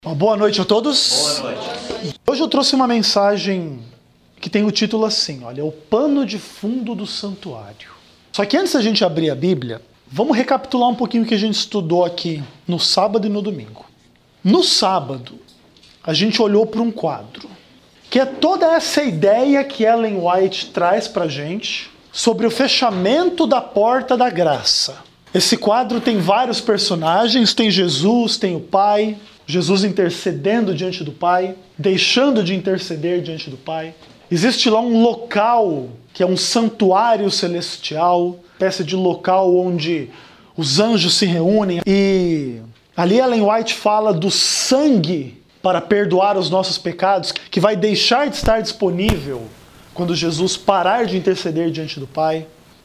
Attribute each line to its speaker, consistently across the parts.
Speaker 1: Uma boa noite a todos.
Speaker 2: Boa noite.
Speaker 1: Hoje eu trouxe uma mensagem que tem o título assim, olha, o pano de fundo do santuário. Só que antes da gente abrir a Bíblia, vamos recapitular um pouquinho o que a gente estudou aqui no sábado e no domingo. No sábado, a gente olhou para um quadro, que é toda essa ideia que Ellen White traz para a gente sobre o fechamento da porta da graça. Esse quadro tem vários personagens, tem Jesus, tem o Pai, Jesus intercedendo diante do Pai, deixando de interceder diante do Pai. Existe lá um local que é um santuário celestial, espécie de local onde os anjos se reúnem. E ali Ellen White fala do sangue para perdoar os nossos pecados, que vai deixar de estar disponível quando Jesus parar de interceder diante do Pai.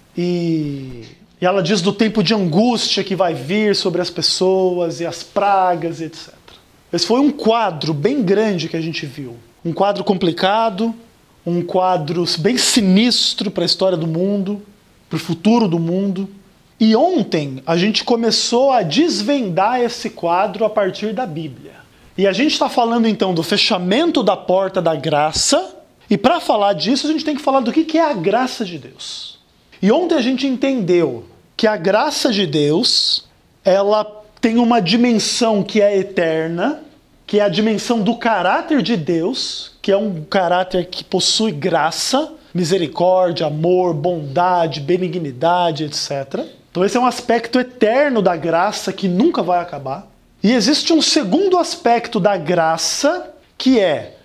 Speaker 1: E ela diz do tempo de angústia que vai vir sobre as pessoas e as pragas, etc. Esse foi um quadro bem grande que a gente viu. Um quadro complicado, um quadro bem sinistro para a história do mundo, para o futuro do mundo. E ontem a gente começou a desvendar esse quadro a partir da Bíblia. E a gente está falando então do fechamento da porta da graça. E para falar disso a gente tem que falar do que é a graça de Deus. E ontem a gente entendeu que a graça de Deus, ela tem uma dimensão que é eterna, que é a dimensão do caráter de Deus, que é um caráter que possui graça, misericórdia, amor, bondade, benignidade, etc. Então esse é um aspecto eterno da graça que nunca vai acabar. E existe um segundo aspecto da graça, que é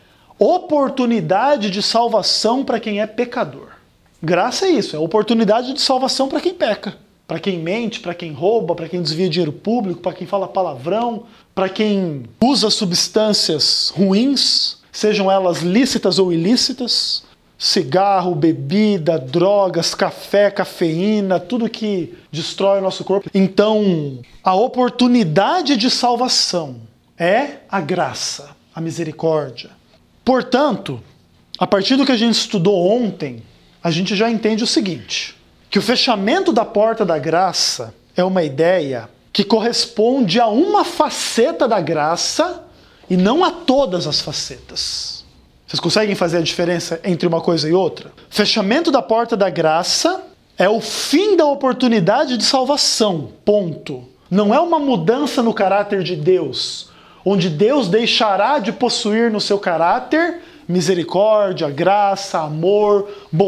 Speaker 1: oportunidade de salvação para quem é pecador. Graça é isso, é oportunidade de salvação para quem peca. Para quem mente, para quem rouba, para quem desvia dinheiro público, para quem fala palavrão, para quem usa substâncias ruins, sejam elas lícitas ou ilícitas, cigarro, bebida, drogas, café, cafeína, tudo que destrói o nosso corpo. Então, a oportunidade de salvação é a graça, a misericórdia. Portanto, a partir do que a gente estudou ontem, a gente já entende o seguinte, que o fechamento da porta da graça é uma ideia que corresponde a uma faceta da graça e não a todas as facetas. Vocês conseguem fazer a diferença entre uma coisa e outra? Fechamento da porta da graça é o fim da oportunidade de salvação, ponto. Não é uma mudança no caráter de Deus, onde Deus deixará de possuir no seu caráter misericórdia, graça, amor,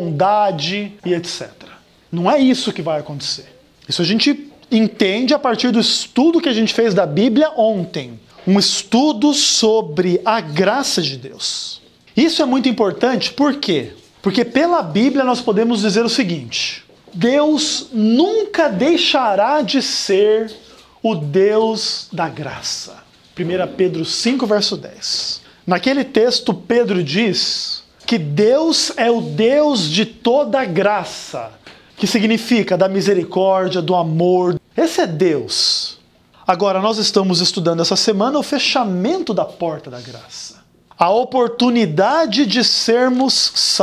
Speaker 1: bondade e etc. Não é isso que vai acontecer. Isso a gente entende a partir do estudo que a gente fez da Bíblia ontem. Um estudo sobre a graça de Deus. Isso é muito importante, por quê? Porque pela Bíblia nós podemos dizer o seguinte: Deus nunca deixará de ser o Deus da graça. 1 Pedro 5, verso 10. Naquele texto, Pedro diz que Deus é o Deus de toda graça, que significa da misericórdia, do amor. Esse é Deus. Agora, nós estamos estudando essa semana o fechamento da porta da graça. A oportunidade de sermos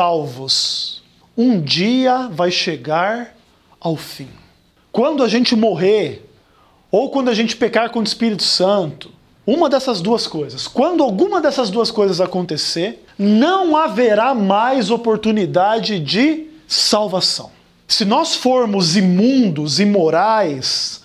Speaker 1: salvos. Um dia vai chegar ao fim. Quando a gente morrer, ou quando a gente pecar contra o Espírito Santo, uma dessas duas coisas. Quando alguma dessas duas coisas acontecer, não haverá mais oportunidade de salvação. Se nós formos imundos, imorais,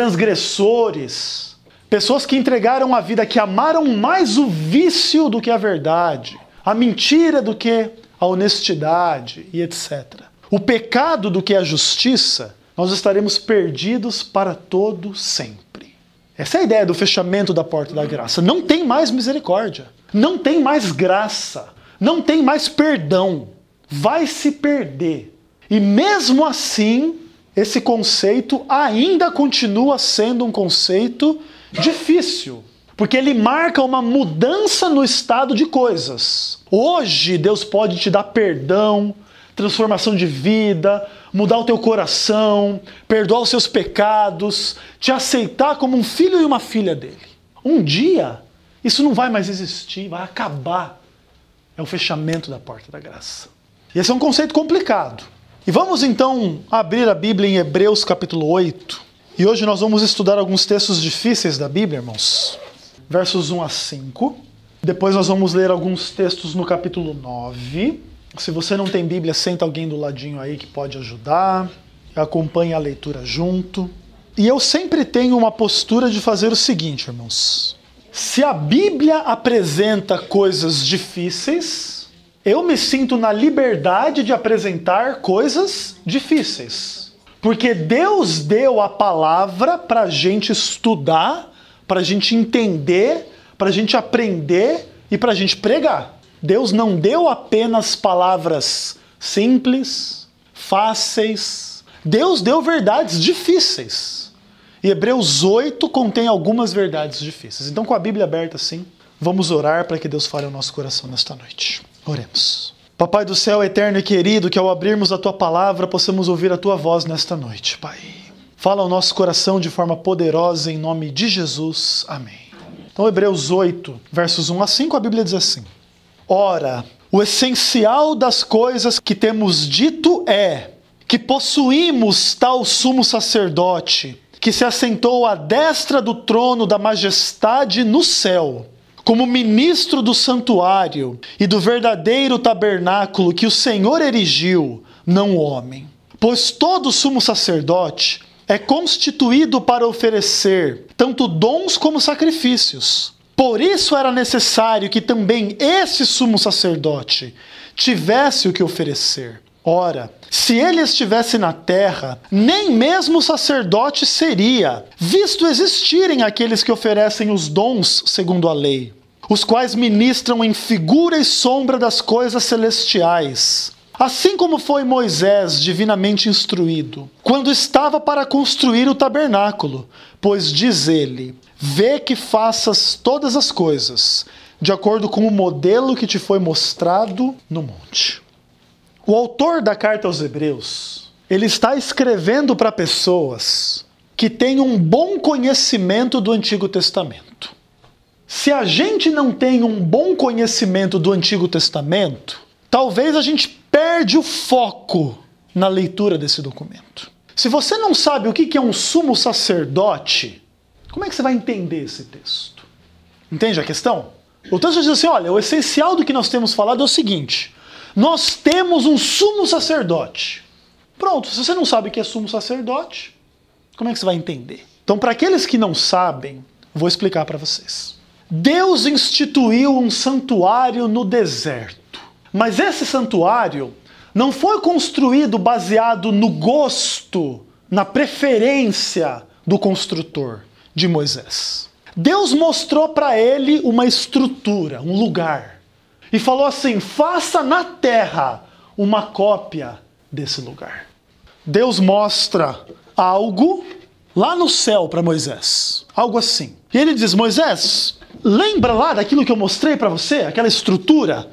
Speaker 1: transgressores, pessoas que entregaram a vida, que amaram mais o vício do que a verdade, a mentira do que a honestidade e etc. O pecado do que a justiça, nós estaremos perdidos para todo sempre. Essa é a ideia do fechamento da porta da graça. Não tem mais misericórdia, não tem mais graça, não tem mais perdão. Vai se perder. E mesmo assim, esse conceito ainda continua sendo um conceito difícil, porque ele marca uma mudança no estado de coisas. Hoje, Deus pode te dar perdão, transformação de vida, mudar o teu coração, perdoar os seus pecados, te aceitar como um filho e uma filha dele. Um dia, isso não vai mais existir, vai acabar. É o fechamento da porta da graça. E esse é um conceito complicado. E vamos então abrir a Bíblia em Hebreus capítulo 8. E hoje nós vamos estudar alguns textos difíceis da Bíblia, irmãos. versos 1 a 5. Depois nós vamos ler alguns textos no capítulo 9. Se você não tem Bíblia, senta alguém do ladinho aí que pode ajudar. Acompanhe a leitura junto. E eu sempre tenho uma postura de fazer o seguinte, irmãos. Se a Bíblia apresenta coisas difíceis, eu me sinto na liberdade de apresentar coisas difíceis. Porque Deus deu a palavra para a gente estudar, para a gente entender, para a gente aprender e para a gente pregar. Deus não deu apenas palavras simples, fáceis. Deus deu verdades difíceis. E Hebreus 8 contém algumas verdades difíceis. Então, com a Bíblia aberta assim, vamos orar para que Deus fale ao nosso coração nesta noite. Oremos. Papai do céu, eterno e querido, que ao abrirmos a Tua palavra, possamos ouvir a Tua voz nesta noite, Pai. Fala ao nosso coração de forma poderosa, em nome de Jesus. Amém. Então, Hebreus 8, versos 1 a 5, a Bíblia diz assim. Ora, o essencial das coisas que temos dito é que possuímos tal sumo sacerdote, que se assentou à destra do trono da majestade no céu, como ministro do santuário e do verdadeiro tabernáculo que o Senhor erigiu, não o homem. Pois todo sumo sacerdote é constituído para oferecer tanto dons como sacrifícios. Por isso era necessário que também esse sumo sacerdote tivesse o que oferecer. Ora, se ele estivesse na terra, nem mesmo o sacerdote seria, visto existirem aqueles que oferecem os dons segundo a lei, os quais ministram em figura e sombra das coisas celestiais. Assim como foi Moisés divinamente instruído, quando estava para construir o tabernáculo, pois diz ele, vê que faças todas as coisas, de acordo com o modelo que te foi mostrado no monte. O autor da carta aos Hebreus, ele está escrevendo para pessoas que têm um bom conhecimento do Antigo Testamento. Se a gente não tem um bom conhecimento do Antigo Testamento, talvez a gente perde o foco na leitura desse documento. Se você não sabe o que é um sumo sacerdote, como é que você vai entender esse texto? Entende a questão? O texto diz assim, olha, o essencial do que nós temos falado é o seguinte, nós temos um sumo sacerdote. Pronto, se você não sabe o que é sumo sacerdote, como é que você vai entender? Então, para aqueles que não sabem, vou explicar para vocês. Deus instituiu um santuário no deserto. Mas esse santuário não foi construído baseado no gosto, na preferência do construtor, de Moisés. Deus mostrou para ele uma estrutura, um lugar. E falou assim, faça na terra uma cópia desse lugar. Deus mostra algo lá no céu para Moisés. Algo assim. E ele diz, Moisés, lembra lá daquilo que eu mostrei para você? Aquela estrutura?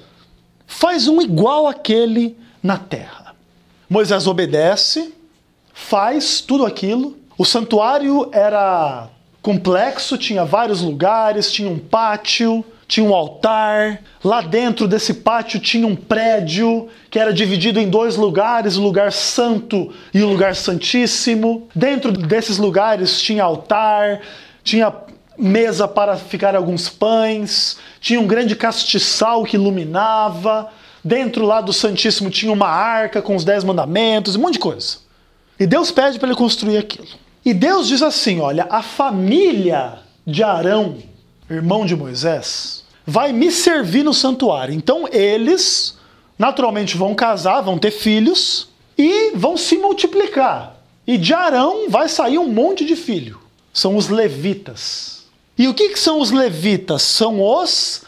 Speaker 1: Faz um igual àquele na terra. Moisés obedece, faz tudo aquilo. O santuário era complexo, tinha vários lugares, tinha um pátio, tinha um altar. Lá dentro desse pátio tinha um prédio que era dividido em dois lugares, o lugar santo e o lugar santíssimo. Dentro desses lugares tinha altar, tinha mesa para ficar alguns pães, tinha um grande castiçal que iluminava. Dentro lá do Santíssimo tinha uma arca com os 10 mandamentos, um monte de coisa. E Deus pede para ele construir aquilo. E Deus diz assim, olha, a família de Arão, irmão de Moisés, vai me servir no santuário. Então eles, naturalmente, vão casar, vão ter filhos e vão se multiplicar. E de Arão vai sair um monte de filho. São os levitas. E o que são os levitas? São os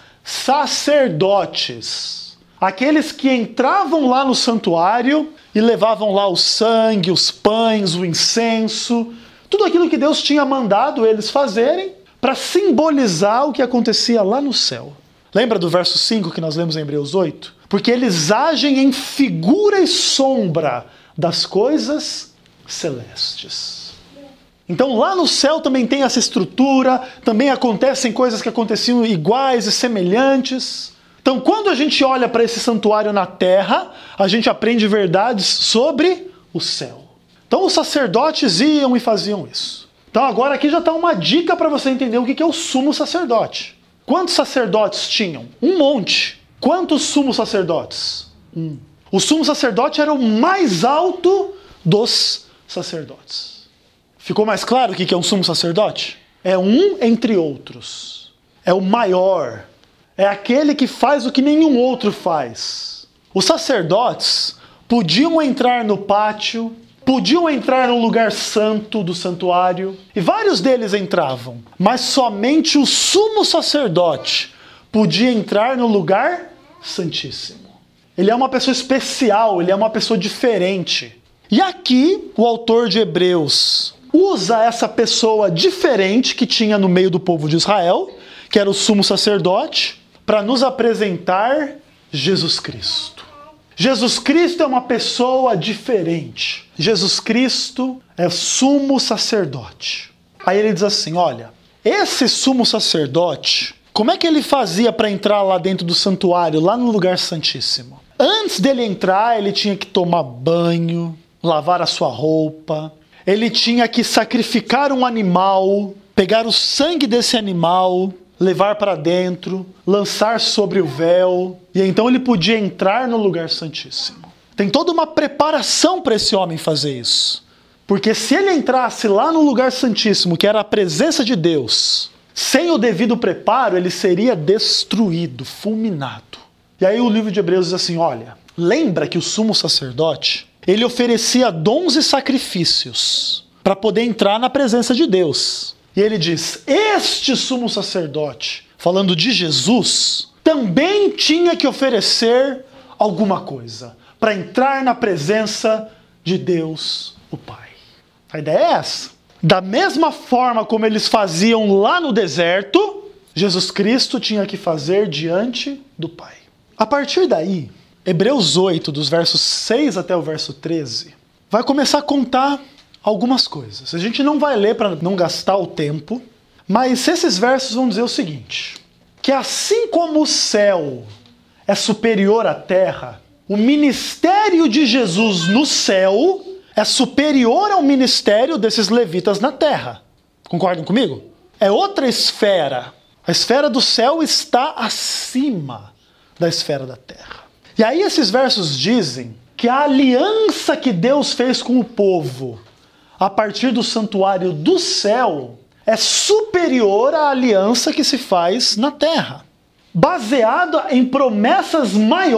Speaker 1: sacerdotes. Aqueles que entravam lá no santuário e levavam lá o sangue, os pães, o incenso, tudo aquilo que Deus tinha mandado eles fazerem para simbolizar o que acontecia lá no céu. Lembra do verso 5 que nós lemos em Hebreus 8? Porque eles agem em figura e sombra das coisas celestes. Então lá no céu também tem essa estrutura, também acontecem coisas que aconteciam iguais e semelhantes. Então quando a gente olha para esse santuário na terra, a gente aprende verdades sobre o céu. Então os sacerdotes iam e faziam isso. Então agora aqui já está uma dica para você entender o que é o sumo sacerdote. Quantos sacerdotes tinham? Um monte. Quantos sumos sacerdotes? Um. O sumo sacerdote era o mais alto dos sacerdotes. Ficou mais claro o que é um sumo sacerdote? É um entre outros. É o maior. É aquele que faz o que nenhum outro faz. Os sacerdotes podiam entrar no pátio, podiam entrar no lugar santo do santuário, e vários deles entravam, mas somente o sumo sacerdote podia entrar no lugar santíssimo. Ele é uma pessoa especial, ele é uma pessoa diferente. E aqui o autor de Hebreus usa essa pessoa diferente que tinha no meio do povo de Israel, que era o sumo sacerdote, para nos apresentar Jesus Cristo. Jesus Cristo é uma pessoa diferente. Jesus Cristo é sumo sacerdote. Aí ele diz assim, olha, esse sumo sacerdote, como é que ele fazia para entrar lá dentro do santuário, lá no lugar santíssimo? Antes dele entrar, ele tinha que tomar banho, lavar a sua roupa, ele tinha que sacrificar um animal, pegar o sangue desse animal, levar para dentro, lançar sobre o véu, e então ele podia entrar no lugar santíssimo. Tem toda uma preparação para esse homem fazer isso. Porque se ele entrasse lá no lugar santíssimo, que era a presença de Deus, sem o devido preparo, ele seria destruído, fulminado. E aí o livro de Hebreus diz assim, olha, lembra que o sumo sacerdote, ele oferecia dons e sacrifícios para poder entrar na presença de Deus. E ele diz, este sumo sacerdote, falando de Jesus, também tinha que oferecer alguma coisa para entrar na presença de Deus, o Pai. A ideia é essa. Da mesma forma como eles faziam lá no deserto, Jesus Cristo tinha que fazer diante do Pai. A partir daí, Hebreus 8, dos versos 6 até o verso 13, vai começar a contar algumas coisas. A gente não vai ler para não gastar o tempo, mas esses versos vão dizer o seguinte, que assim como o céu é superior à terra, o ministério de Jesus no céu é superior ao ministério desses levitas na terra. Concordam comigo? É outra esfera. A esfera do céu está acima da esfera da terra. E aí esses versos dizem que a aliança que Deus fez com o povo a partir do santuário do céu é superior à aliança que se faz na terra, baseada em promessas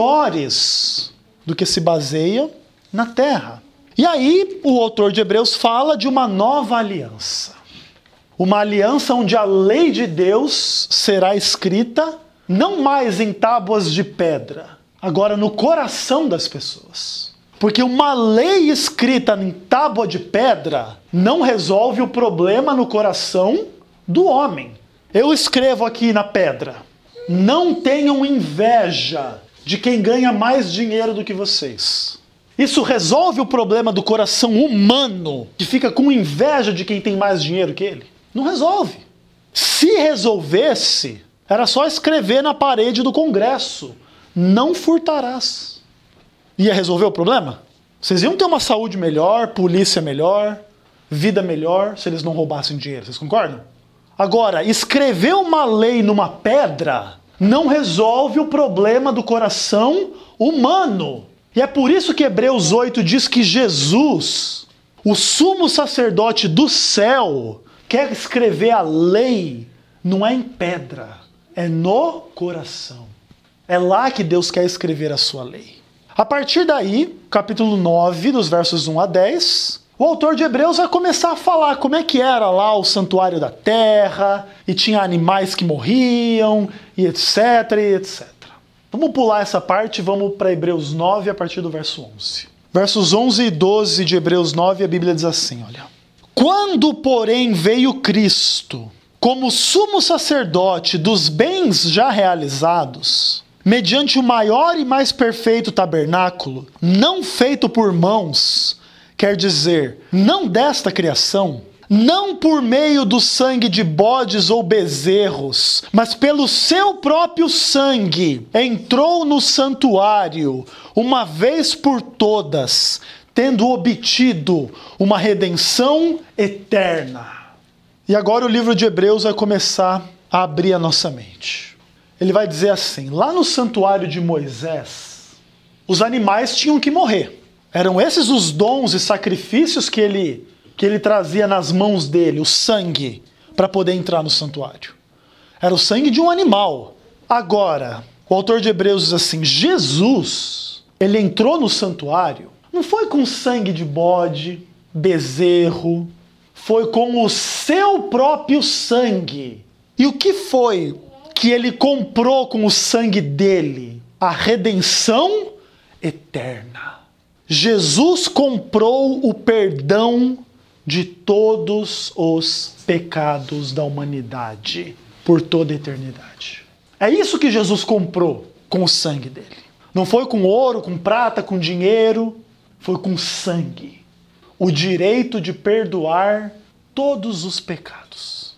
Speaker 1: maiores do que se baseia na terra. E aí o autor de Hebreus fala de uma nova aliança. Uma aliança onde a lei de Deus será escrita não mais em tábuas de pedra, agora no coração das pessoas. Porque uma lei escrita em tábua de pedra não resolve o problema no coração do homem. Eu escrevo aqui na pedra, não tenham inveja de quem ganha mais dinheiro do que vocês. Isso resolve o problema do coração humano, que fica com inveja de quem tem mais dinheiro que ele? Não resolve. Se resolvesse, era só escrever na parede do Congresso, não furtarás. Ia resolver o problema? Vocês iam ter uma saúde melhor, polícia melhor, vida melhor, se eles não roubassem dinheiro. Vocês concordam? Agora, escrever uma lei numa pedra não resolve o problema do coração humano. E é por isso que Hebreus 8 diz que Jesus, o sumo sacerdote do céu, quer escrever a lei, não é em pedra, é no coração. É lá que Deus quer escrever a sua lei. A partir daí, capítulo 9, dos versos 1 a 10, o autor de Hebreus vai começar a falar como é que era lá o santuário da terra, e tinha animais que morriam, e etc, e etc. Vamos pular essa parte e vamos para Hebreus 9, a partir do verso 11. Versos 11 e 12 de Hebreus 9, a Bíblia diz assim, olha. Quando, porém, veio Cristo, como sumo sacerdote dos bens já realizados, mediante o maior e mais perfeito tabernáculo, não feito por mãos, quer dizer, não desta criação, não por meio do sangue de bodes ou bezerros, mas pelo seu próprio sangue, entrou no santuário, uma vez por todas, tendo obtido uma redenção eterna. E agora o livro de Hebreus vai começar a abrir a nossa mente. Ele vai dizer assim: lá no santuário de Moisés, os animais tinham que morrer. Eram esses os dons e sacrifícios que ele trazia nas mãos dele, o sangue, para poder entrar no santuário. Era o sangue de um animal. Agora, o autor de Hebreus diz assim: Jesus, ele entrou no santuário, não foi com sangue de bode, bezerro, foi com o seu próprio sangue. E o que foi que ele comprou com o sangue dele? A redenção eterna. Jesus comprou o perdão de todos os pecados da humanidade por toda a eternidade. É isso que Jesus comprou com o sangue dele. Não foi com ouro, com prata, com dinheiro, foi com sangue. O direito de perdoar todos os pecados.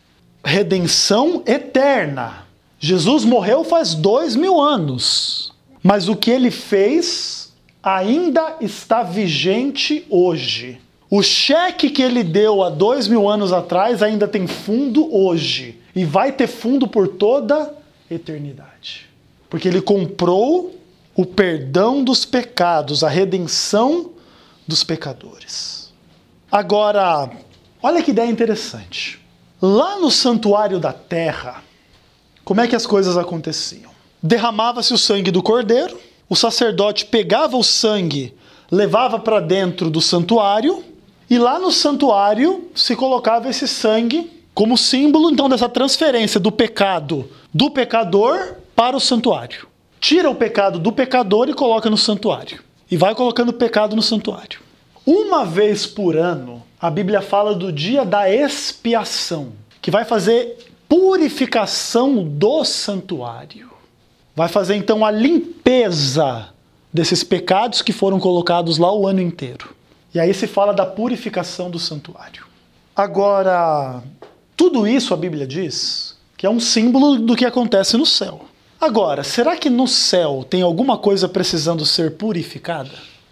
Speaker 1: Redenção eterna. Jesus morreu faz 2000 anos, mas o que ele fez ainda está vigente hoje. O cheque que ele deu há 2000 anos atrás ainda tem fundo hoje. E vai ter fundo por toda a eternidade. Porque ele comprou o perdão dos pecados, a redenção dos pecadores. Agora, olha que ideia interessante. Lá no santuário da terra, como é que as coisas aconteciam? Derramava-se o sangue do cordeiro, o sacerdote pegava o sangue, levava para dentro do santuário, e lá no santuário se colocava esse sangue como símbolo, então, dessa transferência do pecado do pecador para o santuário. Tira o pecado do pecador e coloca no santuário. E vai colocando o pecado no santuário. Uma vez por ano, a Bíblia fala do dia da expiação, que vai fazer purificação do santuário. Vai fazer, então, a limpeza desses pecados que foram colocados lá o ano inteiro. E aí se fala da purificação do santuário. Agora, tudo isso a Bíblia diz que é um símbolo do que acontece no céu. Agora, será que no céu tem alguma coisa precisando ser purificada?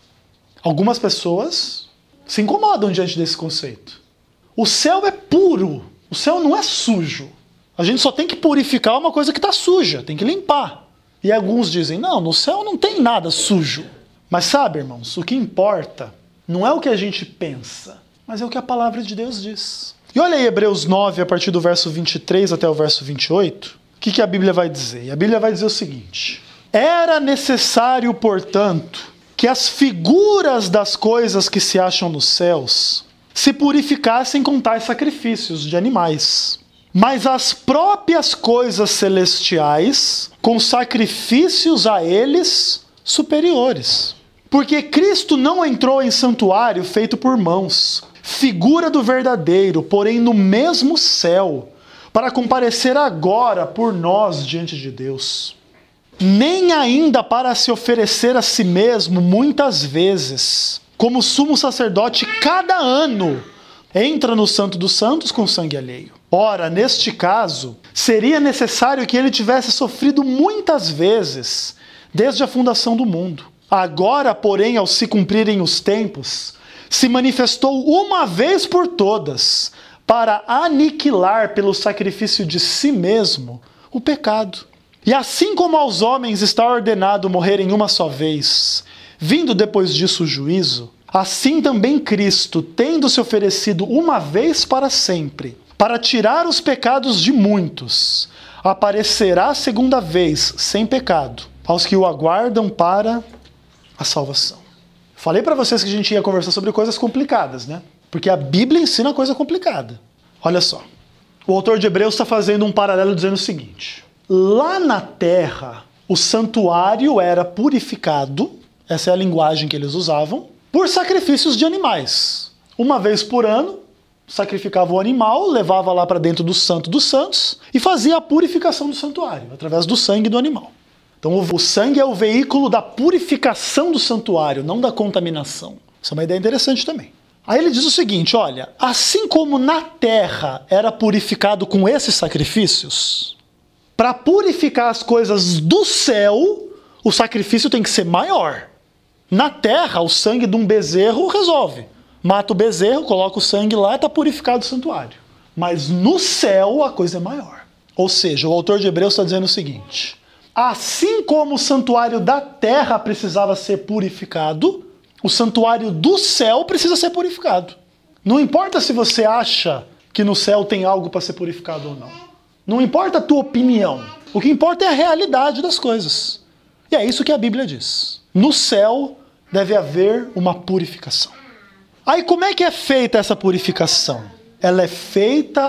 Speaker 1: Algumas pessoas se incomodam diante desse conceito. O céu é puro, o céu não é sujo. A gente só tem que purificar uma coisa que está suja, tem que limpar. E alguns dizem, não, no céu não tem nada sujo. Mas sabe, irmãos, o que importa não é o que a gente pensa, mas é o que a palavra de Deus diz. E olha aí Hebreus 9, a partir do verso 23 até o verso 28, o que a Bíblia vai dizer? E a Bíblia vai dizer o seguinte: era necessário, portanto, que as figuras das coisas que se acham nos céus se purificassem com tais sacrifícios de animais. Mas as próprias coisas celestiais, com sacrifícios a eles superiores. Porque Cristo não entrou em santuário feito por mãos, figura do verdadeiro, porém no mesmo céu, para comparecer agora por nós diante de Deus. Nem ainda para se oferecer a si mesmo muitas vezes, como sumo sacerdote cada ano, entra no Santo dos Santos com sangue alheio. Ora, neste caso, seria necessário que ele tivesse sofrido muitas vezes, desde a fundação do mundo. Agora, porém, ao se cumprirem os tempos, se manifestou uma vez por todas, para aniquilar pelo sacrifício de si mesmo o pecado. E assim como aos homens está ordenado morrerem uma só vez, vindo depois disso o juízo, assim também Cristo, tendo se oferecido uma vez para sempre, para tirar os pecados de muitos, aparecerá segunda vez, sem pecado, aos que o aguardam para a salvação. Falei para vocês que a gente ia conversar sobre coisas complicadas, né? Porque a Bíblia ensina coisa complicada. Olha só, o autor de Hebreus está fazendo um paralelo dizendo o seguinte: lá na terra, o santuário era purificado, essa é a linguagem que eles usavam, por sacrifícios de animais. Uma vez por ano, sacrificava o animal, levava lá para dentro do Santo dos Santos e fazia a purificação do santuário, através do sangue do animal. Então o sangue é o veículo da purificação do santuário, não da contaminação. Isso é uma ideia interessante também. Aí ele diz o seguinte, olha, assim como na terra era purificado com esses sacrifícios, para purificar as coisas do céu, o sacrifício tem que ser maior. Na terra, o sangue de um bezerro resolve. Mata o bezerro, coloca o sangue lá e está purificado o santuário. mas no céu a coisa é maior. Ou seja, o autor de Hebreus está dizendo o seguinte: assim como o santuário da terra precisava ser purificado, o santuário do céu precisa ser purificado. Não importa se você acha que no céu tem algo para ser purificado ou não. Não importa a tua opinião. O que importa é a realidade das coisas. E é isso que a Bíblia diz. No céu deve haver uma purificação. Aí como é que é feita essa purificação? Ela é feita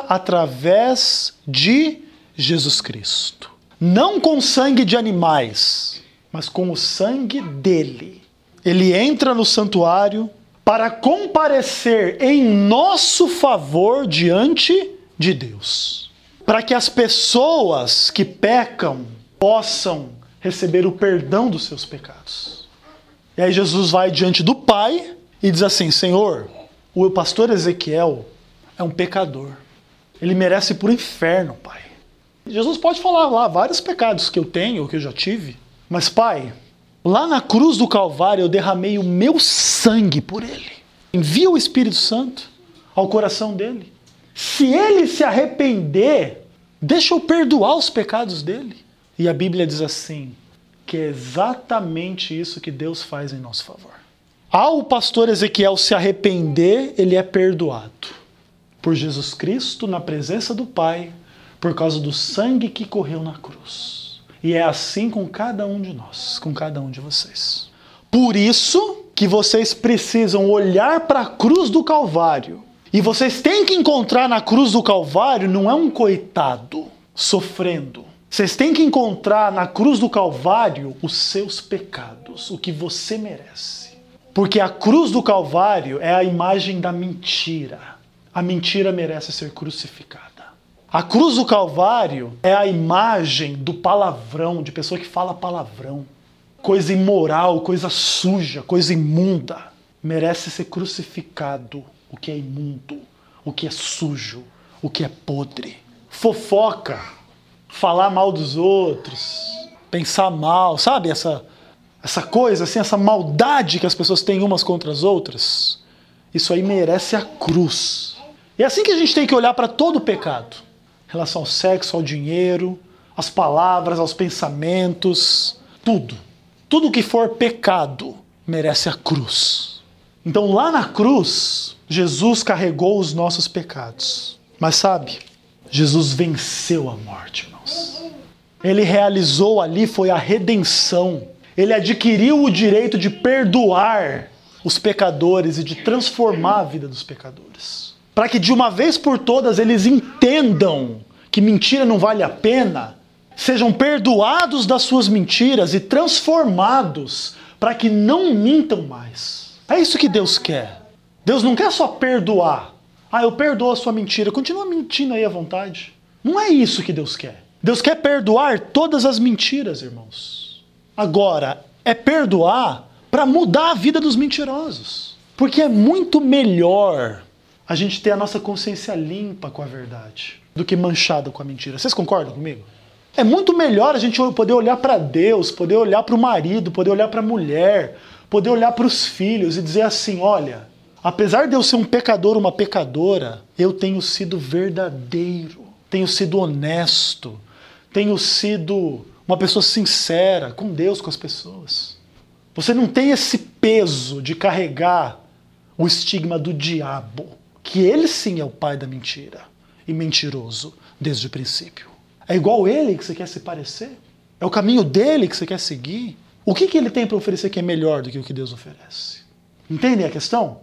Speaker 1: através de Jesus Cristo. Não com sangue de animais, mas com o sangue dele. Ele entra no santuário para comparecer em nosso favor diante de Deus. Para que as pessoas que pecam possam receber o perdão dos seus pecados. E aí Jesus vai diante do Pai e diz assim: Senhor, o pastor Ezequiel é um pecador. Ele merece ir para o inferno, Pai. Jesus pode falar lá vários pecados que eu tenho, que eu já tive. Mas, Pai, lá na cruz do Calvário eu derramei o meu sangue por ele. Envia o Espírito Santo ao coração dele. Se ele se arrepender, deixa eu perdoar os pecados dele. E a Bíblia diz assim, que é exatamente isso que Deus faz em nosso favor. Ao o pastor Ezequiel se arrepender, ele é perdoado por Jesus Cristo na presença do Pai, por causa do sangue que correu na cruz. E é assim com cada um de nós, com cada um de vocês. Por isso que vocês precisam olhar para a cruz do Calvário. E vocês têm que encontrar na cruz do Calvário, não é um coitado sofrendo. Vocês têm que encontrar na cruz do Calvário os seus pecados, o que você merece. Porque a cruz do Calvário é a imagem da mentira. A mentira merece ser crucificada. A cruz do Calvário é a imagem do palavrão, de pessoa que fala palavrão. Coisa imoral, coisa suja, coisa imunda. Merece ser crucificado o que é imundo, o que é sujo, o que é podre. Fofoca, falar mal dos outros, pensar mal, sabe? Essa coisa, assim, essa maldade que as pessoas têm umas contra as outras. Isso aí merece a cruz. E é assim que a gente tem que olhar para todo o pecado. Em relação ao sexo, ao dinheiro, às palavras, aos pensamentos, tudo. Tudo que for pecado merece a cruz. Então lá na cruz, Jesus carregou os nossos pecados. Mas sabe, Jesus venceu a morte, irmãos. Ele realizou ali, foi a redenção. Ele adquiriu o direito de perdoar os pecadores e de transformar a vida dos pecadores. Para que de uma vez por todas eles entendam que mentira não vale a pena, sejam perdoados das suas mentiras e transformados para que não mintam mais. É isso que Deus quer. Deus não quer só perdoar. Ah, eu perdoo a sua mentira, continua mentindo aí à vontade. Não é isso que Deus quer. Deus quer perdoar todas as mentiras, irmãos. Agora, é perdoar para mudar a vida dos mentirosos. Porque é muito melhor a gente ter a nossa consciência limpa com a verdade do que manchada com a mentira. Vocês concordam comigo? É muito melhor a gente poder olhar para Deus, poder olhar para o marido, poder olhar para a mulher, poder olhar para os filhos e dizer assim, olha, apesar de eu ser um pecador, uma pecadora, eu tenho sido verdadeiro, tenho sido honesto, tenho sido uma pessoa sincera com Deus, com as pessoas. Você não tem esse peso de carregar o estigma do diabo, que ele sim é o pai da mentira e mentiroso desde o princípio. É igual ele que você quer se parecer? É o caminho dele que você quer seguir? O que ele tem para oferecer que é melhor do que o que Deus oferece? Entendem a questão?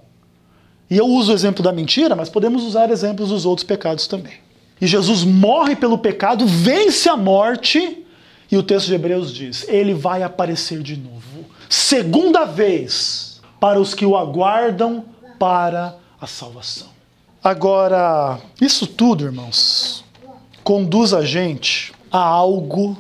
Speaker 1: E eu uso o exemplo da mentira, mas podemos usar exemplos dos outros pecados também. E Jesus morre pelo pecado, vence a morte, e o texto de Hebreus diz, ele vai aparecer de novo, segunda vez, para os que o aguardam para a salvação. Agora, isso tudo, irmãos, conduz a gente a algo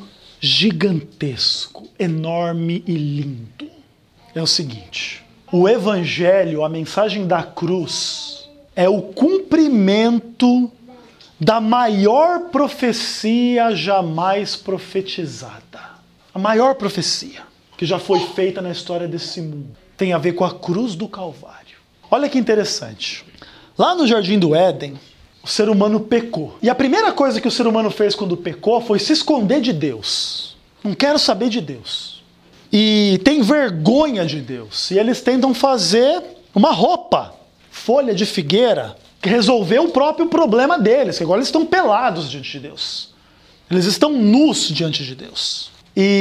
Speaker 1: gigantesco, enorme e lindo. É o seguinte, o Evangelho, a mensagem da cruz, é o cumprimento da maior profecia jamais profetizada. A maior profecia que já foi feita na história desse mundo tem a ver com a cruz do Calvário. Olha que interessante. Lá no Jardim do Éden, o o ser humano pecou. E a primeira coisa que o ser humano fez quando pecou foi se esconder de Deus. Não quero saber de Deus. E tem vergonha de Deus. E eles tentam fazer uma roupa, folha de figueira, que resolveu o próprio problema deles, que agora eles estão pelados diante de Deus. Eles estão nus diante de Deus.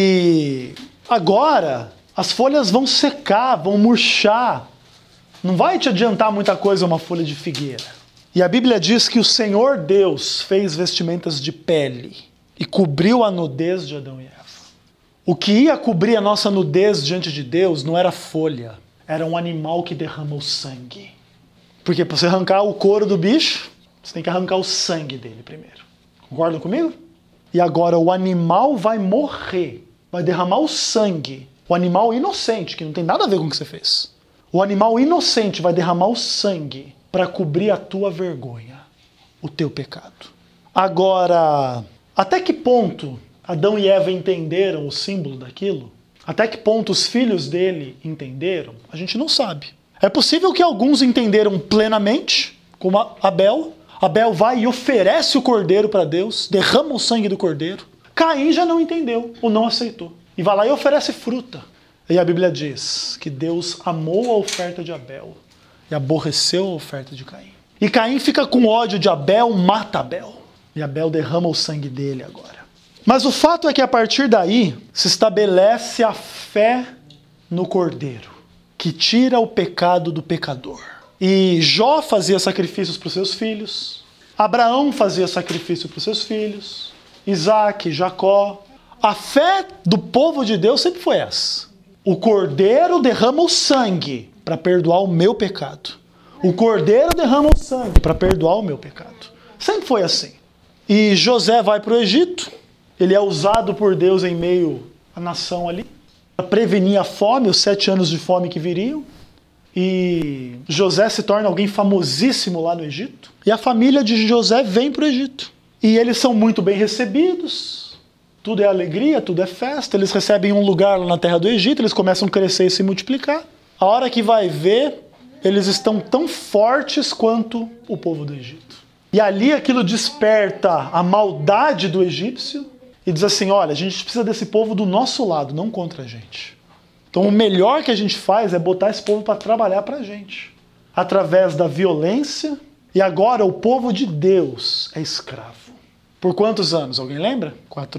Speaker 1: E agora as folhas vão secar, vão murchar. Não vai te adiantar muita coisa uma folha de figueira. E a Bíblia diz que o Senhor Deus fez vestimentas de pele e cobriu a nudez de Adão e Eva. O que ia cobrir a nossa nudez diante de Deus não era folha, era um animal que derrama o sangue. Porque para você arrancar o couro do bicho, você tem que arrancar o sangue dele primeiro. Concordam comigo? E agora o animal vai morrer, vai derramar o sangue. O animal inocente, que não tem nada a ver com o que você fez. O animal inocente vai derramar o sangue para cobrir a tua vergonha, o teu pecado. Agora, até que ponto Adão e Eva entenderam o símbolo daquilo? Até que ponto os filhos dele entenderam? A gente não sabe. É possível que alguns entenderam plenamente, como Abel. Abel vai e oferece o cordeiro para Deus, derrama o sangue do cordeiro. Caim já não entendeu, ou não aceitou. E vai lá e oferece fruta. E a Bíblia diz que Deus amou a oferta de Abel e aborreceu a oferta de Caim. E Caim fica com ódio de Abel, mata Abel. E Abel derrama o sangue dele agora. Mas o fato é que a partir daí se estabelece a fé no Cordeiro, que tira o pecado do pecador. E Jó fazia sacrifícios para os seus filhos, Abraão fazia sacrifício para os seus filhos, Isaac, Jacó. A fé do povo de Deus sempre foi essa. O Cordeiro derrama o sangue para perdoar o meu pecado. O Cordeiro derrama o sangue para perdoar o meu pecado. Sempre foi assim. E José vai para o Egito. Ele é usado por Deus em meio à nação ali, para prevenir a fome, os 7 anos de fome que viriam. E José se torna alguém famosíssimo lá no Egito. E a família de José vem para o Egito. E eles são muito bem recebidos. Tudo é alegria, tudo é festa. Eles recebem um lugar lá na terra do Egito, eles começam a crescer e se multiplicar. A hora que vai ver, eles estão tão fortes quanto o povo do Egito. E ali aquilo desperta a maldade do egípcio. E diz assim, olha, a gente precisa desse povo do nosso lado, não contra a gente. Então o melhor que a gente faz é botar esse povo para trabalhar para a gente. Através da violência. E agora o povo de Deus é escravo. Por quantos anos? Alguém lembra?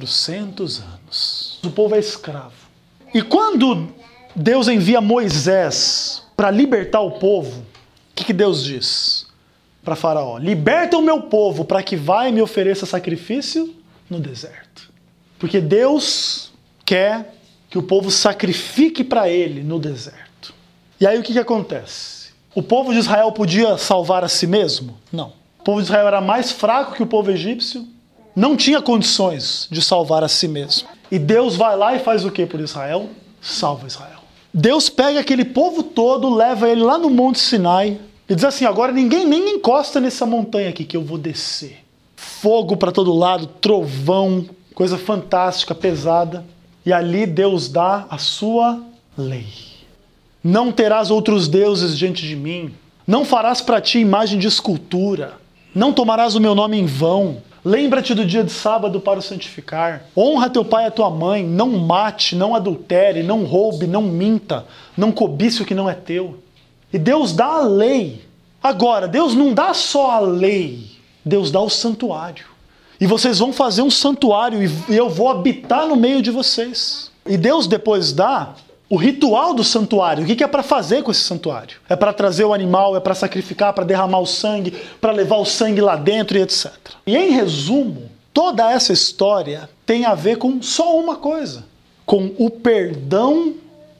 Speaker 1: 400 anos. O povo é escravo. E quando Deus envia Moisés para libertar o povo, o que Deus diz para Faraó? Liberta o meu povo para que vá e me ofereça sacrifício no deserto. Porque Deus quer que o povo sacrifique para ele no deserto. E aí o que acontece? O povo de Israel podia salvar a si mesmo? Não. O povo de Israel era mais fraco que o povo egípcio, não tinha condições de salvar a si mesmo. E Deus vai lá e faz o que por Israel? Salva Israel. Deus pega aquele povo todo, leva ele lá no Monte Sinai e diz assim, agora ninguém nem encosta nessa montanha aqui que eu vou descer. Fogo para todo lado, trovão, coisa fantástica, pesada. E ali Deus dá a sua lei. Não terás outros deuses diante de mim. Não farás para ti imagem de escultura. Não tomarás o meu nome em vão. Lembra-te do dia de sábado para o santificar. Honra teu pai e a tua mãe. Não mate, não adultere, não roube, não minta. Não cobice o que não é teu. E Deus dá a lei. Agora, Deus não dá só a lei. Deus dá o santuário. E vocês vão fazer um santuário e eu vou habitar no meio de vocês. E Deus depois dá o ritual do santuário. O que é para fazer com esse santuário? É para trazer o animal, é para sacrificar, para derramar o sangue, para levar o sangue lá dentro e etc. E em resumo, toda essa história tem a ver com só uma coisa. Com o perdão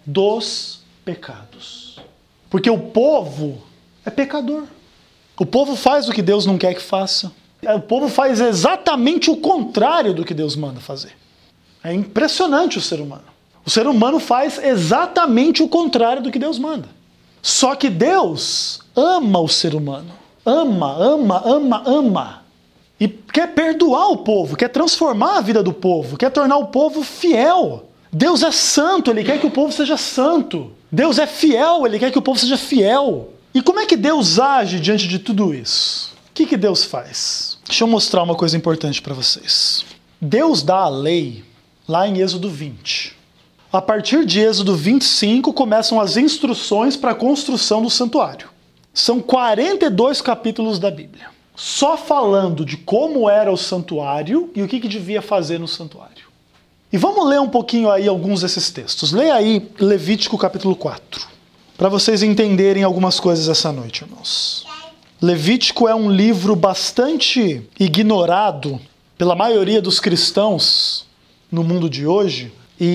Speaker 1: dos pecados. Porque o povo é pecador. O povo faz o que Deus não quer que faça. O povo faz exatamente o contrário do que Deus manda fazer. É impressionante o ser humano. O ser humano faz exatamente o contrário do que Deus manda. Só que Deus ama o ser humano. Ama, ama, ama, ama. E quer perdoar o povo, quer transformar a vida do povo, quer tornar o povo fiel. Deus é santo, Ele quer que o povo seja santo. Deus é fiel, Ele quer que o povo seja fiel. E como é que Deus age diante de tudo isso? que Deus faz? Deixa eu mostrar uma coisa importante para vocês. Deus dá a lei lá em Êxodo 20. A partir de Êxodo 25 começam as instruções para a construção do santuário. São 42 capítulos da Bíblia, só falando de como era o santuário e o que devia fazer no santuário. E vamos ler um pouquinho aí alguns desses textos. Leia aí Levítico capítulo 4, para vocês entenderem algumas coisas essa noite, irmãos. Levítico é um livro bastante ignorado pela maioria dos cristãos no mundo de hoje,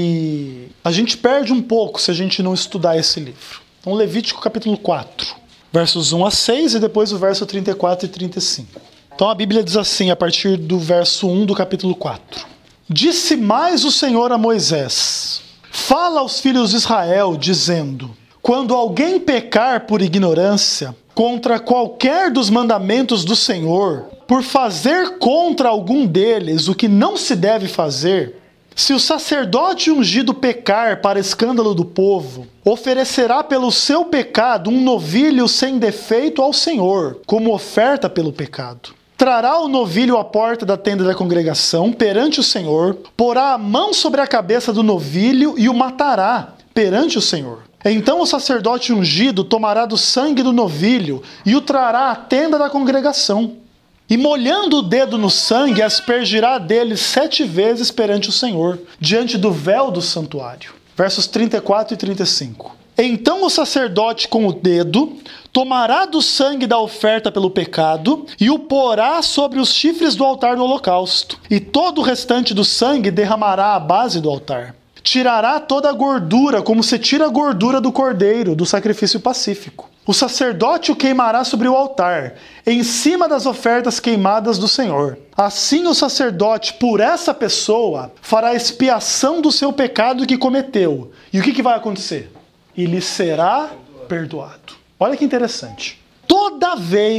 Speaker 1: e a gente perde um pouco se a gente não estudar esse livro. Então, Levítico capítulo 4, versos 1 a 6 e depois o verso 34 e 35. Então a Bíblia diz assim, a partir do verso 1 do capítulo 4. Disse mais o Senhor a Moisés: fala aos filhos de Israel, dizendo: quando alguém pecar por ignorância contra qualquer dos mandamentos do Senhor, por fazer contra algum deles o que não se deve fazer, se o sacerdote ungido pecar para escândalo do povo, oferecerá pelo seu pecado um novilho sem defeito ao Senhor, como oferta pelo pecado. Trará o novilho à porta da tenda da congregação perante o Senhor, porá a mão sobre a cabeça do novilho e o matará perante o Senhor. Então o sacerdote ungido tomará do sangue do novilho e o trará à tenda da congregação. E molhando o dedo no sangue, aspergirá dele 7 vezes perante o Senhor, diante do véu do santuário. Versos 34 e 35. Então o sacerdote com o dedo tomará do sangue da oferta pelo pecado e o porá sobre os chifres do altar do holocausto. E todo o restante do sangue derramará à base do altar. Tirará toda a gordura, como se tira a gordura do cordeiro, do sacrifício pacífico. O sacerdote o queimará sobre o altar, em cima das ofertas queimadas do Senhor. Assim o sacerdote, por essa pessoa, fará expiação do seu pecado que cometeu. E o que vai acontecer? E lhe será perdoado. Olha que interessante. Toda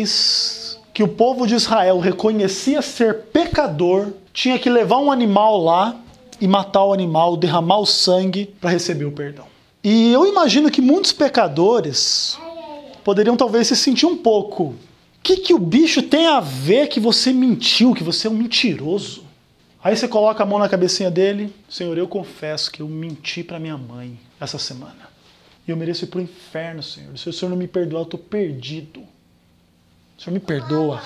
Speaker 1: vez que o povo de Israel reconhecia ser pecador, tinha que levar um animal lá e matar o animal, derramar o sangue para receber o perdão. E eu imagino que muitos pecadores poderiam talvez se sentir um pouco: o que o bicho tem a ver que você mentiu, que você é um mentiroso? Aí você coloca a mão na cabecinha dele: Senhor, eu confesso que eu menti para minha mãe essa semana. E eu mereço ir para o inferno, Senhor. Se o Senhor não me perdoar, eu estou perdido. O Senhor me perdoa.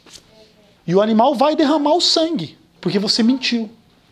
Speaker 1: E o animal vai derramar o sangue, porque você mentiu.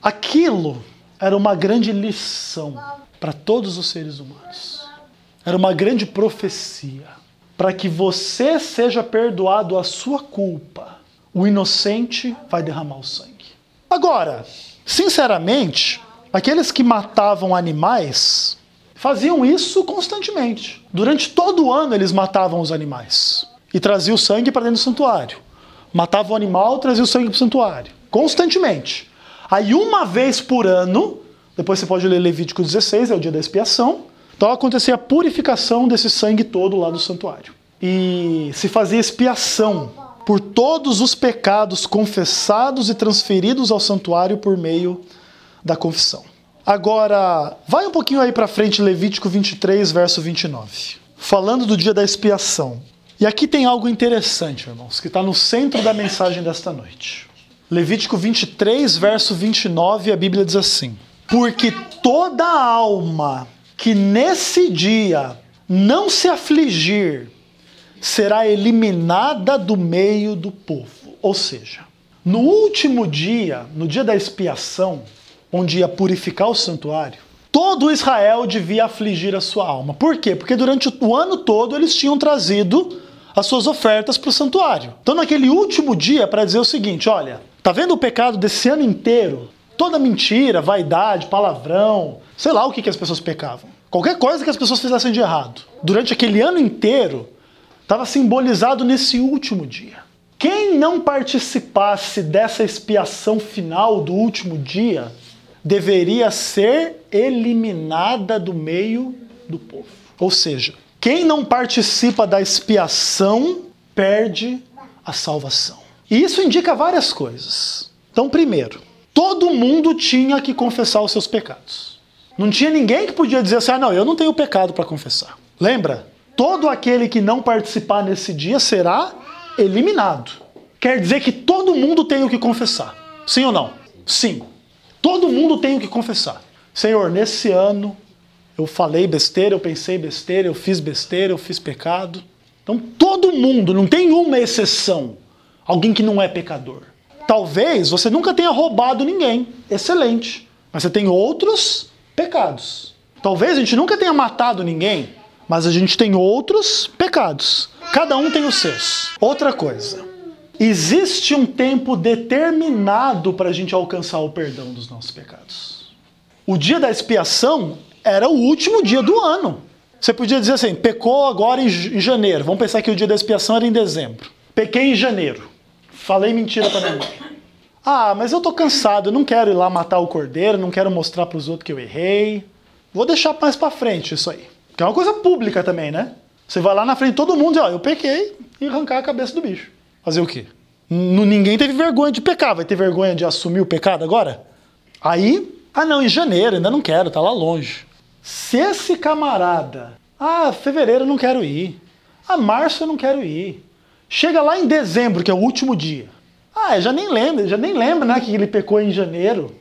Speaker 1: Aquilo era uma grande lição para todos os seres humanos. Era uma grande profecia. Para que você seja perdoado a sua culpa, o inocente vai derramar o sangue. Agora, sinceramente, aqueles que matavam animais faziam isso constantemente. Durante todo o ano eles matavam os animais e traziam o sangue para dentro do santuário. Matavam o animal, traziam o sangue para o santuário. Constantemente. Aí uma vez por ano, depois você pode ler Levítico 16, é o dia da expiação, então acontecia a purificação desse sangue todo lá do santuário. E se fazia expiação por todos os pecados confessados e transferidos ao santuário por meio da confissão. Agora, vai um pouquinho aí para frente, Levítico 23, verso 29. Falando do dia da expiação. E aqui tem algo interessante, irmãos, que está no centro da mensagem desta noite. Levítico 23, verso 29, a Bíblia diz assim: porque toda alma que nesse dia não se afligir será eliminada do meio do povo. Ou seja, no último dia, no dia da expiação, onde ia purificar o santuário, todo Israel devia afligir a sua alma. Por quê? Porque durante o ano todo eles tinham trazido as suas ofertas para o santuário. Então naquele último dia, para dizer o seguinte: olha, tá vendo o pecado desse ano inteiro? Toda mentira, vaidade, palavrão, sei lá o que as pessoas pecavam. Qualquer coisa que as pessoas fizessem de errado. Durante aquele ano inteiro, estava simbolizado nesse último dia. Quem não participasse dessa expiação final do último dia, deveria ser eliminada do meio do povo. Ou seja, quem não participa da expiação, perde a salvação. E isso indica várias coisas. Então, primeiro, todo mundo tinha que confessar os seus pecados. Não tinha ninguém que podia dizer assim: ah, não, eu não tenho pecado para confessar. Lembra? Todo aquele que não participar nesse dia será eliminado. quer dizer que todo mundo tem o que confessar. Sim ou não? Sim. Todo mundo tem o que confessar. Senhor, nesse ano eu falei besteira, eu pensei besteira, eu fiz besteira, eu fiz pecado. Então todo mundo, não tem uma exceção. Alguém que não é pecador. Talvez você nunca tenha roubado ninguém. Excelente. Mas você tem outros pecados. Talvez a gente nunca tenha matado ninguém, mas a gente tem outros pecados. Cada um tem os seus. Outra coisa. Existe um tempo determinado para a gente alcançar o perdão dos nossos pecados. O dia da expiação era o último dia do ano. Você podia dizer assim, pecou agora em janeiro. Vamos pensar que o dia da expiação era em dezembro. Pequei em janeiro. Falei mentira para minha mãe. Ah, mas eu tô cansado, eu não quero ir lá matar o cordeiro, não quero mostrar para os outros que eu errei. Vou deixar mais para frente isso aí. Que é uma coisa pública também, né? Você vai lá na frente de todo mundo e ó, eu pequei e arrancar a cabeça do bicho. Fazer o quê? Ninguém teve vergonha de pecar, vai ter vergonha de assumir o pecado agora? Aí, não, em janeiro, ainda não quero, tá lá longe. Se esse camarada, fevereiro eu não quero ir, março eu não quero ir, chega lá em dezembro, que é o último dia, já nem lembra, né, que ele pecou em janeiro.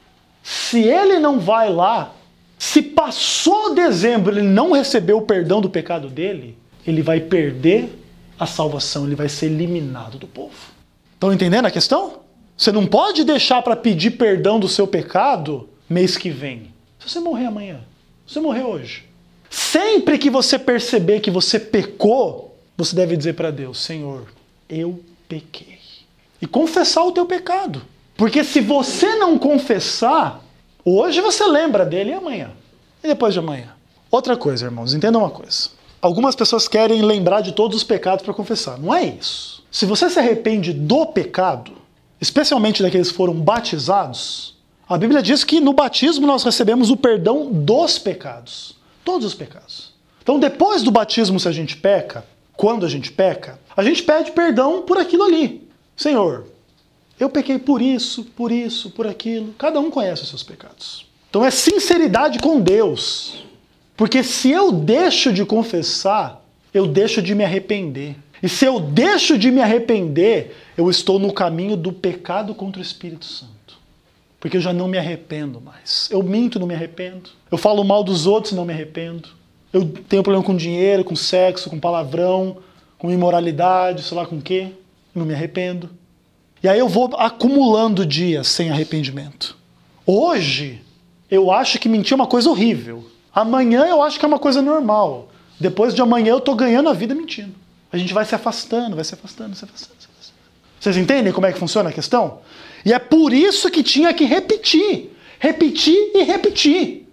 Speaker 1: Se ele não vai lá, se passou dezembro e ele não recebeu o perdão do pecado dele, ele vai perder a salvação, ele vai ser eliminado do povo. Estão entendendo a questão? Você não pode deixar para pedir perdão do seu pecado mês que vem. Se você morrer amanhã, se você morrer hoje. Sempre que você perceber que você pecou, você deve dizer para Deus, Senhor, eu pequei. E confessar o teu pecado. Porque se você não confessar, hoje você lembra dele e amanhã. E depois de amanhã. Outra coisa, irmãos, entendam uma coisa. Algumas pessoas querem lembrar de todos os pecados para confessar. Não é isso. Se você se arrepende do pecado, especialmente daqueles que foram batizados, a Bíblia diz que no batismo nós recebemos o perdão dos pecados. Todos os pecados. Então depois do batismo, se a gente peca, quando a gente pede perdão por aquilo ali. Senhor, eu pequei por isso, por aquilo. Cada um conhece os seus pecados. Então é sinceridade com Deus. Porque se eu deixo de confessar, eu deixo de me arrepender. E se eu deixo de me arrepender, eu estou no caminho do pecado contra o Espírito Santo. Porque eu já não me arrependo mais. Eu minto, não me arrependo. Eu falo mal dos outros, não me arrependo. Eu tenho problema com dinheiro, com sexo, com palavrão, com imoralidade, sei lá com o quê. Não me arrependo. E aí eu vou acumulando dias sem arrependimento. Hoje, eu acho que mentir é uma coisa horrível. Amanhã eu acho que é uma coisa normal. Depois de amanhã eu estou ganhando a vida mentindo. A gente vai se afastando, vai se afastando, se afastando, se afastando. Vocês entendem como é que funciona a questão? E é por isso que tinha que repetir. Repetir e repetir.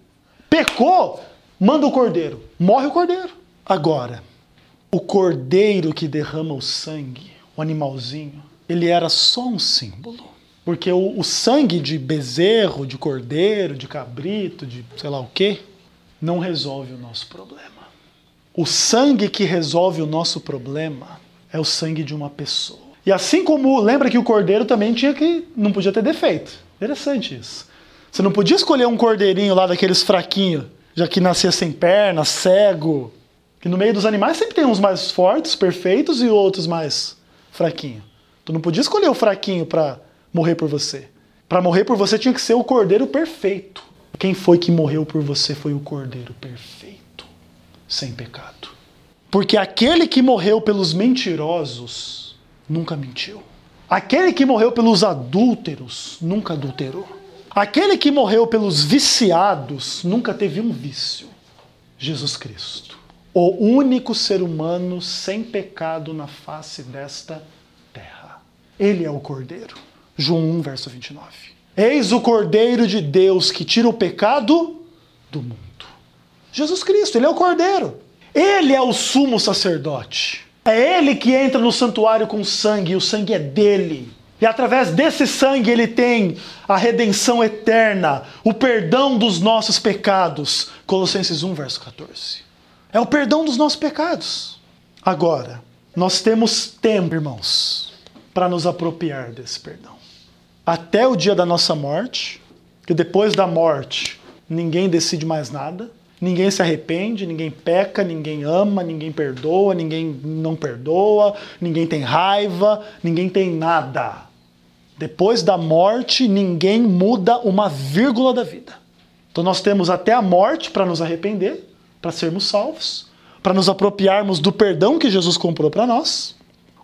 Speaker 1: Pecou, manda o cordeiro. Morre o cordeiro. Agora, o cordeiro que derrama o sangue, o animalzinho, ele era só um símbolo. Porque o sangue de bezerro, de cordeiro, de cabrito, de sei lá o quê, não resolve o nosso problema. O sangue que resolve o nosso problema é o sangue de uma pessoa. E assim como, lembra que o cordeiro também não podia ter defeito. Interessante isso. Você não podia escolher um cordeirinho lá daqueles fraquinhos, já que nascia sem perna, cego. Que no meio dos animais sempre tem uns mais fortes, perfeitos, e outros mais fraquinhos. Tu não podia escolher o fraquinho para morrer por você. Para morrer por você tinha que ser o cordeiro perfeito. Quem foi que morreu por você foi o cordeiro perfeito, sem pecado. Porque aquele que morreu pelos mentirosos nunca mentiu. Aquele que morreu pelos adúlteros nunca adulterou. Aquele que morreu pelos viciados nunca teve um vício. Jesus Cristo. O único ser humano sem pecado na face desta terra. Ele é o Cordeiro. João 1, verso 29. Eis o Cordeiro de Deus que tira o pecado do mundo. Jesus Cristo, ele é o Cordeiro. Ele é o sumo sacerdote. É ele que entra no santuário com sangue, e o sangue é dele. E através desse sangue ele tem a redenção eterna, o perdão dos nossos pecados. Colossenses 1, verso 14. É o perdão dos nossos pecados. Agora, nós temos tempo, irmãos, para nos apropriar desse perdão. Até o dia da nossa morte, que depois da morte ninguém decide mais nada. Ninguém se arrepende, ninguém peca, ninguém ama, ninguém perdoa, ninguém não perdoa, ninguém tem raiva, ninguém tem nada. Depois da morte, ninguém muda uma vírgula da vida. Então nós temos até a morte para nos arrepender, para sermos salvos, para nos apropriarmos do perdão que Jesus comprou para nós,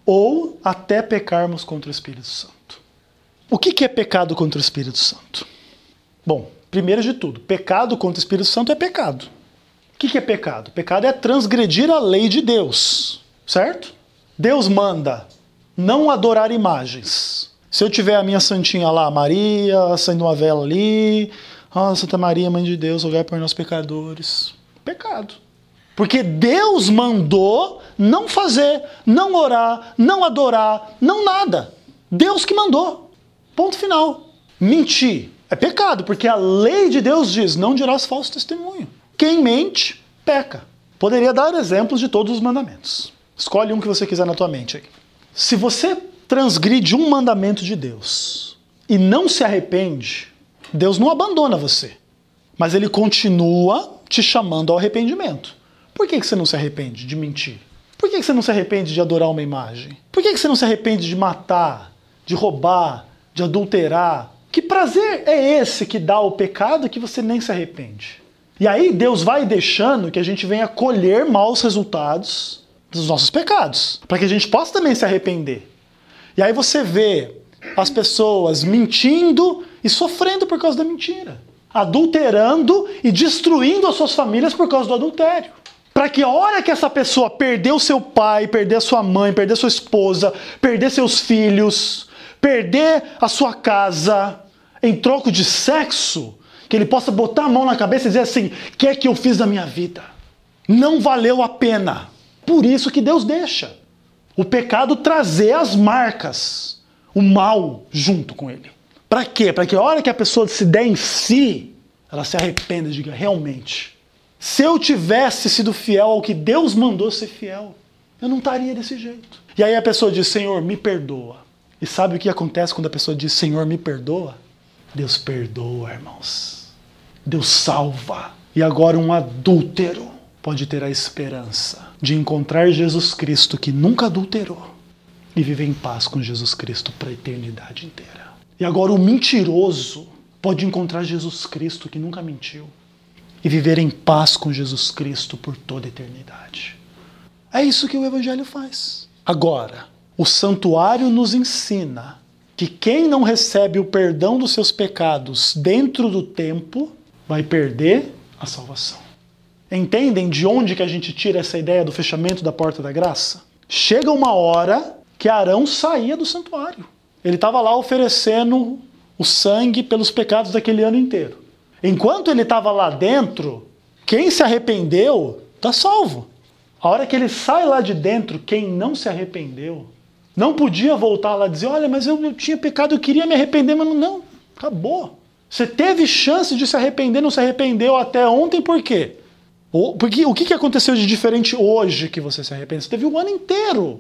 Speaker 1: ou até pecarmos contra o Espírito Santo. O que é pecado contra o Espírito Santo? Bom, primeiro de tudo, pecado contra o Espírito Santo é pecado. O que é pecado? Pecado é transgredir a lei de Deus, certo? Deus manda não adorar imagens. Se eu tiver a minha santinha lá, Maria, acendo uma vela ali, Santa Maria, Mãe de Deus, rogai por nós pecadores. Pecado. Porque Deus mandou não fazer, não orar, não adorar, não nada. Deus que mandou. Ponto final. Mentir é pecado, porque a lei de Deus diz, não dirás falso testemunho. Quem mente, peca. Poderia dar exemplos de todos os mandamentos. Escolhe um que você quiser na tua mente aí. Se você transgride um mandamento de Deus e não se arrepende, Deus não abandona você, mas Ele continua te chamando ao arrependimento. Por que você não se arrepende de mentir? Por que você não se arrepende de adorar uma imagem? Por que você não se arrepende de matar, de roubar, de adulterar? Que prazer é esse que dá o pecado que você nem se arrepende? E aí Deus vai deixando que a gente venha colher maus resultados dos nossos pecados, para que a gente possa também se arrepender. E aí você vê as pessoas mentindo e sofrendo por causa da mentira, adulterando e destruindo as suas famílias por causa do adultério. Para que a hora que essa pessoa perder o seu pai, perder a sua mãe, perder sua esposa, perder seus filhos, perder a sua casa, em troco de sexo, que ele possa botar a mão na cabeça e dizer assim, o que é que eu fiz da minha vida? Não valeu a pena. Por isso que Deus deixa o pecado trazer as marcas, o mal junto com ele. Para quê? Para que a hora que a pessoa se der em si, ela se arrependa e diga, realmente, se eu tivesse sido fiel ao que Deus mandou ser fiel, eu não estaria desse jeito. E aí a pessoa diz, Senhor, me perdoa. E sabe o que acontece quando a pessoa diz, Senhor, me perdoa? Deus perdoa, irmãos. Deus salva. E agora um adúltero pode ter a esperança de encontrar Jesus Cristo que nunca adulterou e viver em paz com Jesus Cristo para a eternidade inteira. E agora o mentiroso pode encontrar Jesus Cristo que nunca mentiu e viver em paz com Jesus Cristo por toda a eternidade. É isso que o Evangelho faz. Agora, o santuário nos ensina que quem não recebe o perdão dos seus pecados dentro do tempo vai perder a salvação. Entendem de onde que a gente tira essa ideia do fechamento da porta da graça? Chega uma hora que Arão saía do santuário. Ele estava lá oferecendo o sangue pelos pecados daquele ano inteiro. Enquanto ele estava lá dentro, quem se arrependeu está salvo. A hora que ele sai lá de dentro, quem não se arrependeu, não podia voltar lá e dizer, olha, mas eu tinha pecado, eu queria me arrepender, mas não, acabou. Você teve chance de se arrepender, não se arrependeu até ontem, por quê? Porque o que aconteceu de diferente hoje que você se arrepende? Você teve o ano inteiro.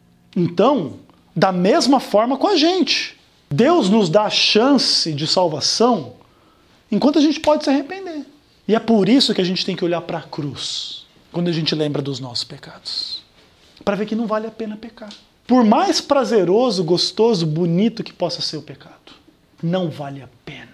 Speaker 1: Então, da mesma forma com a gente. Deus nos dá a chance de salvação enquanto a gente pode se arrepender. E é por isso que a gente tem que olhar para a cruz quando a gente lembra dos nossos pecados. Para ver que não vale a pena pecar. Por mais prazeroso, gostoso, bonito que possa ser o pecado, não vale a pena.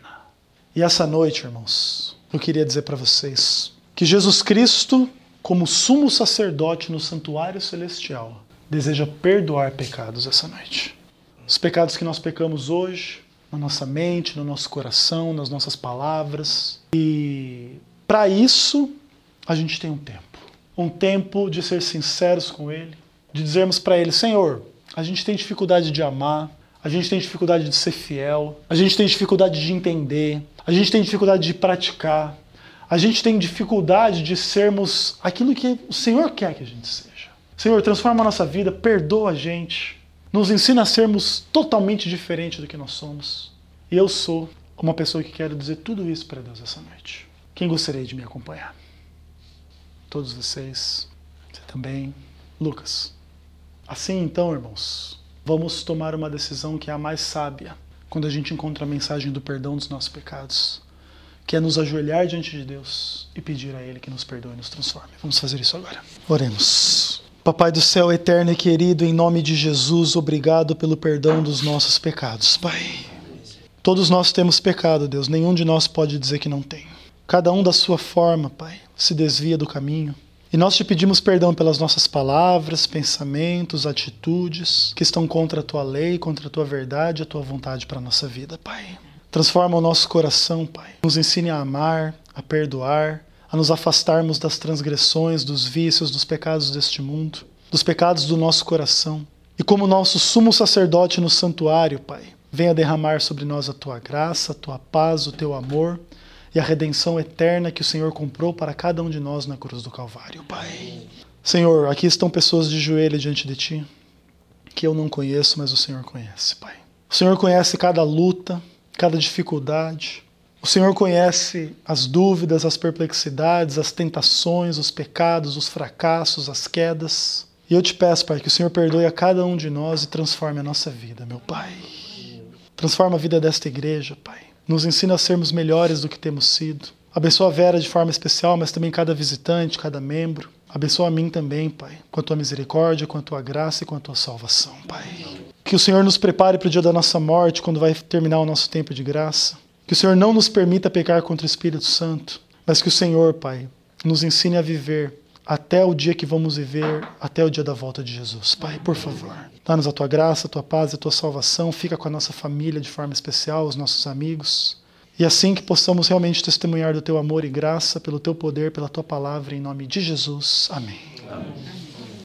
Speaker 1: E essa noite, irmãos, eu queria dizer para vocês que Jesus Cristo, como sumo sacerdote no santuário celestial, deseja perdoar pecados essa noite. Os pecados que nós pecamos hoje, na nossa mente, no nosso coração, nas nossas palavras. E para isso, a gente tem um tempo. Um tempo de ser sinceros com Ele, de dizermos para Ele, Senhor, a gente tem dificuldade de amar, a gente tem dificuldade de ser fiel, a gente tem dificuldade de entender, a gente tem dificuldade de praticar, a gente tem dificuldade de sermos aquilo que o Senhor quer que a gente seja. Senhor, transforma a nossa vida, perdoa a gente, nos ensina a sermos totalmente diferentes do que nós somos. E eu sou uma pessoa que quero dizer tudo isso para Deus essa noite. Quem gostaria de me acompanhar? Todos vocês, você também. Lucas. Assim então, irmãos, vamos tomar uma decisão que é a mais sábia quando a gente encontra a mensagem do perdão dos nossos pecados. que é nos ajoelhar diante de Deus e pedir a Ele que nos perdoe e nos transforme. Vamos fazer isso agora. Oremos. Papai do céu eterno e querido, em nome de Jesus, obrigado pelo perdão dos nossos pecados, Pai. Todos nós temos pecado, Deus, nenhum de nós pode dizer que não tem. Cada um da sua forma, Pai, se desvia do caminho. E nós te pedimos perdão pelas nossas palavras, pensamentos, atitudes que estão contra a tua lei, contra a tua verdade, a tua vontade para a nossa vida, Pai. Transforma o nosso coração, Pai. Nos ensine a amar, a perdoar, a nos afastarmos das transgressões, dos vícios, dos pecados deste mundo, dos pecados do nosso coração. E como nosso sumo sacerdote no santuário, Pai, venha derramar sobre nós a tua graça, a tua paz, o teu amor e a redenção eterna que o Senhor comprou para cada um de nós na cruz do Calvário, Pai. Senhor, aqui estão pessoas de joelho diante de Ti, que eu não conheço, mas o Senhor conhece, Pai. O Senhor conhece cada luta, cada dificuldade. O Senhor conhece as dúvidas, as perplexidades, as tentações, os pecados, os fracassos, as quedas. E eu te peço, Pai, que o Senhor perdoe a cada um de nós e transforme a nossa vida, meu Pai. Transforma a vida desta igreja, Pai. Nos ensina a sermos melhores do que temos sido. Abençoa a Vera de forma especial, mas também cada visitante, cada membro. Abençoa a mim também, Pai, com a tua misericórdia, com a tua graça e com a tua salvação, Pai. Que o Senhor nos prepare para o dia da nossa morte, quando vai terminar o nosso tempo de graça. Que o Senhor não nos permita pecar contra o Espírito Santo, mas que o Senhor, Pai, nos ensine a viver até o dia que vamos viver, até o dia da volta de Jesus. Pai, por favor, dá-nos a tua graça, a tua paz e a tua salvação. Fica com a nossa família de forma especial, os nossos amigos. E assim que possamos realmente testemunhar do teu amor e graça, pelo teu poder, pela tua palavra, em nome de Jesus. Amém. Amém.